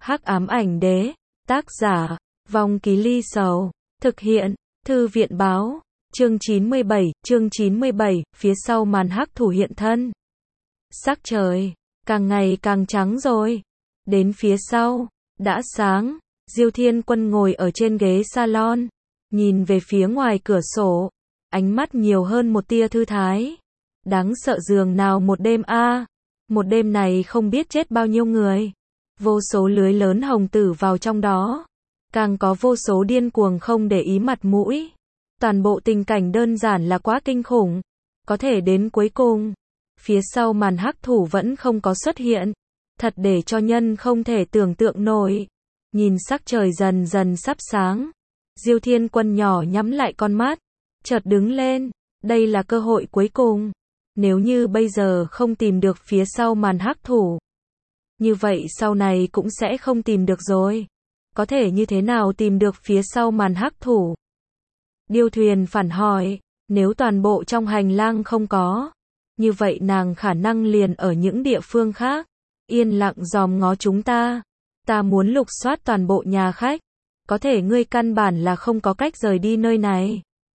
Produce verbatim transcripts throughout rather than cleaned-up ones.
Hắc ám ảnh đế, tác giả, Vong Ký Ly Sầu, thực hiện, Thư viện báo, chương chín mươi bảy, chương chín mươi bảy, phía sau màn hắc thủ hiện thân. Sắc trời, càng ngày càng trắng rồi. Đến phía sau, đã sáng, Diêu Thiên Quân ngồi ở trên ghế salon, nhìn về phía ngoài cửa sổ, ánh mắt nhiều hơn một tia thư thái. Đáng sợ giường nào một đêm a, à. Một đêm này không biết chết bao nhiêu người. Vô số lưới lớn hồng tử vào trong đó. Càng có vô số điên cuồng không để ý mặt mũi. Toàn bộ tình cảnh đơn giản là quá kinh khủng. Có thể đến cuối cùng, phía sau màn hắc thủ vẫn không có xuất hiện. Thật để cho nhân không thể tưởng tượng nổi. Nhìn sắc trời dần dần sắp sáng, Diêu Thiên Quân nhỏ nhắm lại con mắt, chợt đứng lên. Đây là cơ hội cuối cùng. Nếu như bây giờ không tìm được phía sau màn hắc thủ, như vậy sau này cũng sẽ không tìm được rồi. Có thể như thế nào tìm được phía sau màn hắc thủ? Điêu Thuyền phản hỏi, nếu toàn bộ trong hành lang không có, như vậy nàng khả năng liền ở những địa phương khác, yên lặng dòm ngó chúng ta. Ta muốn lục soát toàn bộ nhà khách, có thể ngươi căn bản là không có cách rời đi nơi này.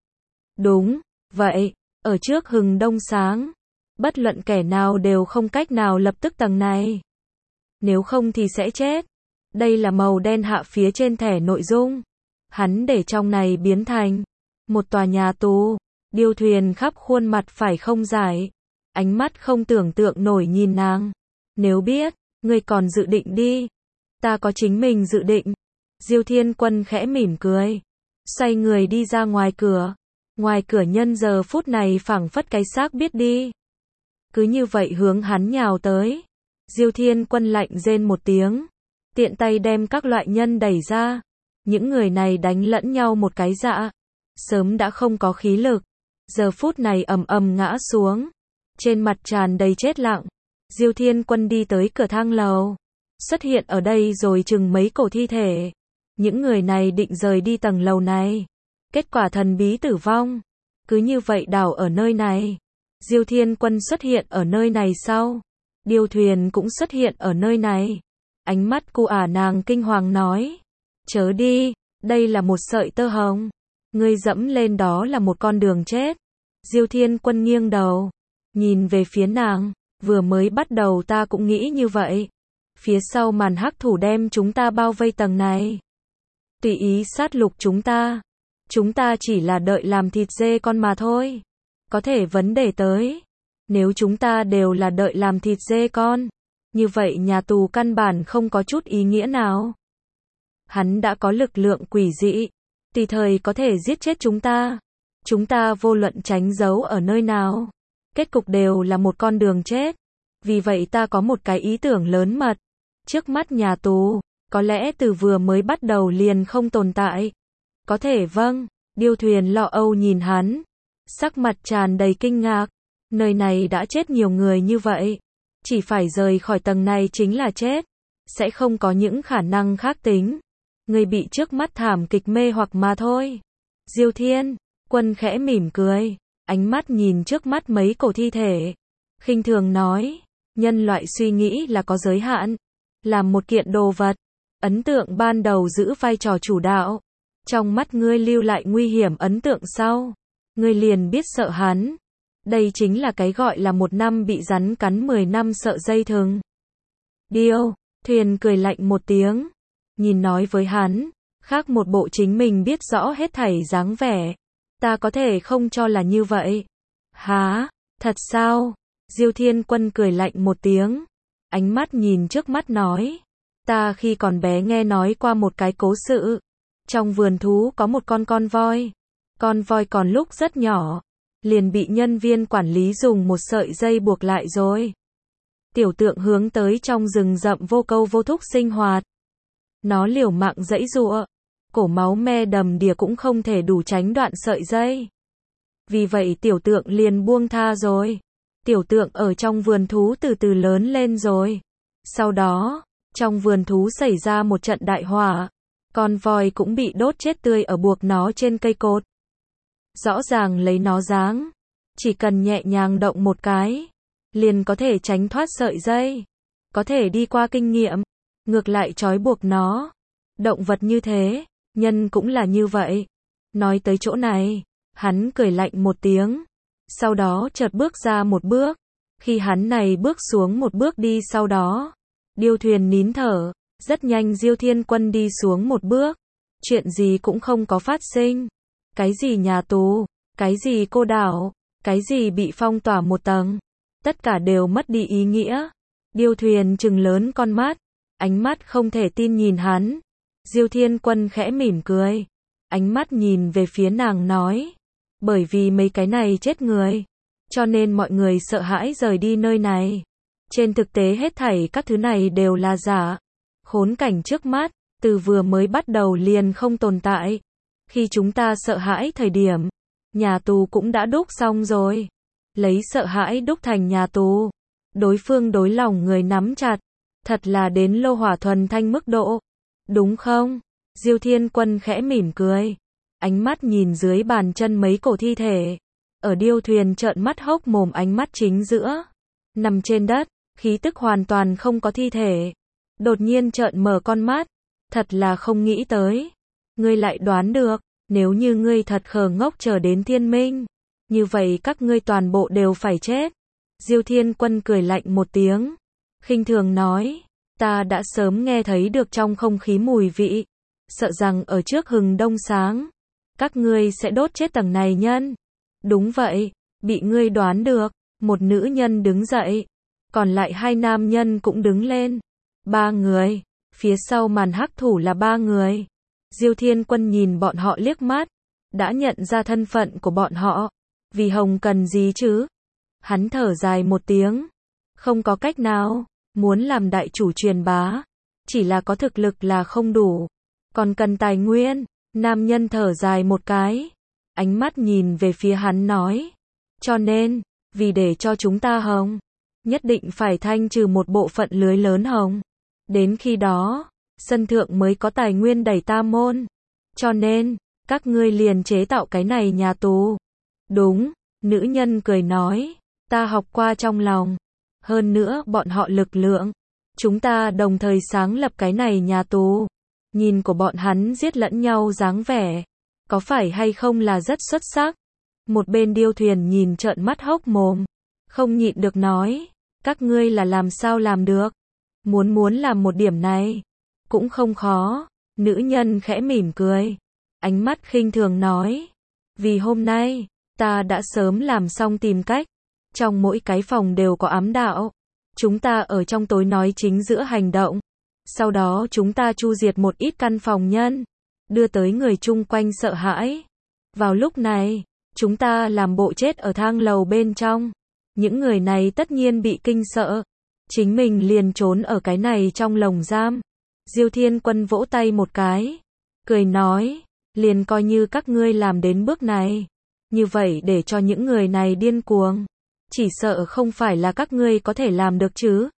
Đúng, vậy, ở trước hừng đông sáng, bất luận kẻ nào đều không cách nào lập tức tầng này. Nếu không thì sẽ chết. Đây là màu đen hạ phía trên thẻ nội dung. Hắn để trong này biến thành một tòa nhà tù. Điêu Thuyền khắp khuôn mặt phải không giải, ánh mắt không tưởng tượng nổi nhìn nàng. Nếu biết, ngươi còn dự định đi. Ta có chính mình dự định. Diêu Thiên Quân khẽ mỉm cười, xoay người đi ra ngoài cửa. Ngoài cửa nhân giờ phút này phảng phất cái xác biết đi. Cứ như vậy hướng hắn nhào tới. Diêu Thiên Quân lạnh rên một tiếng, tiện tay đem các loại nhân đẩy ra. Những người này đánh lẫn nhau một cái dã, sớm đã không có khí lực, giờ phút này ầm ầm ngã xuống, trên mặt tràn đầy chết lặng. Diêu Thiên Quân đi tới cửa thang lầu, xuất hiện ở đây rồi chừng mấy cổ thi thể. Những người này định rời đi tầng lầu này, kết quả thần bí tử vong, cứ như vậy đảo ở nơi này. Diêu Thiên Quân xuất hiện ở nơi này sau, Điêu Thuyền cũng xuất hiện ở nơi này. Ánh mắt cu ả nàng kinh hoàng nói, chớ đi, đây là một sợi tơ hồng, ngươi dẫm lên đó là một con đường chết. Diêu Thiên Quân nghiêng đầu, nhìn về phía nàng, vừa mới bắt đầu ta cũng nghĩ như vậy. Phía sau màn hắc thủ đem chúng ta bao vây tầng này, tùy ý sát lục chúng ta. Chúng ta chỉ là đợi làm thịt dê con mà thôi. Có thể vấn đề tới, nếu chúng ta đều là đợi làm thịt dê con, như vậy nhà tù căn bản không có chút ý nghĩa nào. Hắn đã có lực lượng quỷ dị, tùy thời có thể giết chết chúng ta. Chúng ta vô luận tránh giấu ở nơi nào, kết cục đều là một con đường chết. Vì vậy ta có một cái ý tưởng lớn mật. Trước mắt nhà tù, có lẽ từ vừa mới bắt đầu liền không tồn tại. Có thể vâng, Điêu Thuyền lo âu nhìn hắn, sắc mặt tràn đầy kinh ngạc. Nơi này đã chết nhiều người như vậy, chỉ phải rời khỏi tầng này chính là chết, sẽ không có những khả năng khác tính. Người bị trước mắt thảm kịch mê hoặc mà thôi. Diêu Thiên Quân khẽ mỉm cười, ánh mắt nhìn trước mắt mấy cổ thi thể, khinh thường nói, nhân loại suy nghĩ là có giới hạn. Làm một kiện đồ vật, ấn tượng ban đầu giữ vai trò chủ đạo. Trong mắt ngươi lưu lại nguy hiểm ấn tượng sau, ngươi liền biết sợ hắn. Đây chính là cái gọi là một năm bị rắn cắn mười năm sợ dây thừng. Điêu Thuyền cười lạnh một tiếng, nhìn nói với hắn, khác một bộ chính mình biết rõ hết thảy dáng vẻ. Ta có thể không cho là như vậy. Hả, thật sao? Diêu Thiên Quân cười lạnh một tiếng, ánh mắt nhìn trước mắt nói, ta khi còn bé nghe nói qua một cái cố sự. Trong vườn thú có một con con voi. Con voi còn lúc rất nhỏ, liền bị nhân viên quản lý dùng một sợi dây buộc lại rồi. Tiểu tượng hướng tới trong rừng rậm vô câu vô thúc sinh hoạt. Nó liều mạng giãy giụa, cổ máu me đầm đìa cũng không thể đủ tránh đoạn sợi dây. Vì vậy tiểu tượng liền buông tha rồi. Tiểu tượng ở trong vườn thú từ từ lớn lên rồi. Sau đó, trong vườn thú xảy ra một trận đại hỏa. Con voi cũng bị đốt chết tươi ở buộc nó trên cây cột. Rõ ràng lấy nó dáng, chỉ cần nhẹ nhàng động một cái, liền có thể tránh thoát sợi dây. Có thể đi qua kinh nghiệm, ngược lại trói buộc nó. Động vật như thế, nhân cũng là như vậy. Nói tới chỗ này, hắn cười lạnh một tiếng, sau đó chợt bước ra một bước. Khi hắn này bước xuống một bước đi sau đó, điêu thuyền nín thở, rất nhanh Diêu Thiên Quân đi xuống một bước. Chuyện gì cũng không có phát sinh. Cái gì nhà tù, cái gì cô đảo, cái gì bị phong tỏa một tầng, tất cả đều mất đi ý nghĩa. Điêu thuyền trừng lớn con mắt, ánh mắt không thể tin nhìn hắn. Diêu Thiên Quân khẽ mỉm cười, ánh mắt nhìn về phía nàng nói, bởi vì mấy cái này chết người, cho nên mọi người sợ hãi rời đi nơi này. Trên thực tế hết thảy các thứ này đều là giả. Khốn cảnh trước mắt, từ vừa mới bắt đầu liền không tồn tại. Khi chúng ta sợ hãi thời điểm, nhà tù cũng đã đúc xong rồi. Lấy sợ hãi đúc thành nhà tù. Đối phương đối lòng người nắm chặt, thật là đến lô hỏa thuần thanh mức độ. Đúng không? Diêu Thiên Quân khẽ mỉm cười, ánh mắt nhìn dưới bàn chân mấy cổ thi thể. Ở điêu thuyền trợn mắt hốc mồm, ánh mắt chính giữa, nằm trên đất, khí tức hoàn toàn không có thi thể. Đột nhiên trợn mở con mắt, thật là không nghĩ tới. Ngươi lại đoán được, nếu như ngươi thật khờ ngốc chờ đến thiên minh, như vậy các ngươi toàn bộ đều phải chết. Diêu Thiên Quân cười lạnh một tiếng, khinh thường nói, ta đã sớm nghe thấy được trong không khí mùi vị, sợ rằng ở trước hừng đông sáng, các ngươi sẽ đốt chết tầng này nhân. Đúng vậy, bị ngươi đoán được. Một nữ nhân đứng dậy, còn lại hai nam nhân cũng đứng lên. Ba người, phía sau màn hắc thủ là ba người. Diêu Thiên Quân nhìn bọn họ liếc mắt, đã nhận ra thân phận của bọn họ. Vì Hồng cần gì chứ? Hắn thở dài một tiếng, không có cách nào, muốn làm đại chủ truyền bá, chỉ là có thực lực là không đủ, còn cần tài nguyên. Nam nhân thở dài một cái, ánh mắt nhìn về phía hắn nói, cho nên, vì để cho chúng ta hồng, nhất định phải thanh trừ một bộ phận lưới lớn hồng. Đến khi đó, sân thượng mới có tài nguyên đẩy ta môn. Cho nên, các ngươi liền chế tạo cái này nhà tù. Đúng, nữ nhân cười nói, ta học qua trong lòng. Hơn nữa bọn họ lực lượng, chúng ta đồng thời sáng lập cái này nhà tù. Nhìn của bọn hắn giết lẫn nhau dáng vẻ, có phải hay không là rất xuất sắc? Một bên điêu thuyền nhìn trợn mắt hốc mồm, không nhịn được nói, các ngươi là làm sao làm được? Muốn muốn làm một điểm này, cũng không khó. Nữ nhân khẽ mỉm cười, ánh mắt khinh thường nói, vì hôm nay, ta đã sớm làm xong tìm cách. Trong mỗi cái phòng đều có ám đạo. Chúng ta ở trong tối nói chính giữa hành động. Sau đó chúng ta chu diệt một ít căn phòng nhân, đưa tới người chung quanh sợ hãi. Vào lúc này, chúng ta làm bộ chết ở thang lầu bên trong. Những người này tất nhiên bị kinh sợ, chính mình liền trốn ở cái này trong lồng giam. Diêu Thiên Quân vỗ tay một cái, cười nói, liền coi như các ngươi làm đến bước này. Như vậy để cho những người này điên cuồng, chỉ sợ không phải là các ngươi có thể làm được chứ.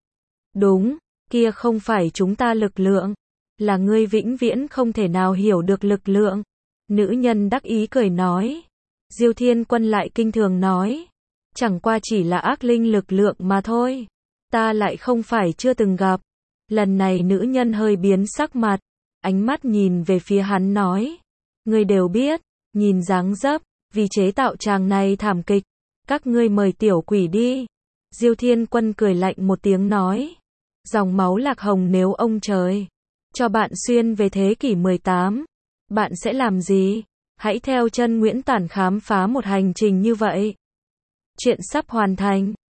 Đúng, kia không phải chúng ta lực lượng, là ngươi vĩnh viễn không thể nào hiểu được lực lượng. Nữ nhân đắc ý cười nói. Diêu Thiên Quân lại kinh thường nói, chẳng qua chỉ là ác linh lực lượng mà thôi. Ta lại không phải chưa từng gặp. Lần này nữ nhân hơi biến sắc mặt, ánh mắt nhìn về phía hắn nói, ngươi đều biết, nhìn dáng dấp, vì chế tạo tràng này thảm kịch, các ngươi mời tiểu quỷ đi. Diêu Thiên Quân cười lạnh một tiếng nói, dòng máu lạc hồng nếu ông trời cho bạn xuyên về thế kỷ mười tám, bạn sẽ làm gì? Hãy theo chân Nguyễn Tản khám phá một hành trình như vậy. Chuyện sắp hoàn thành.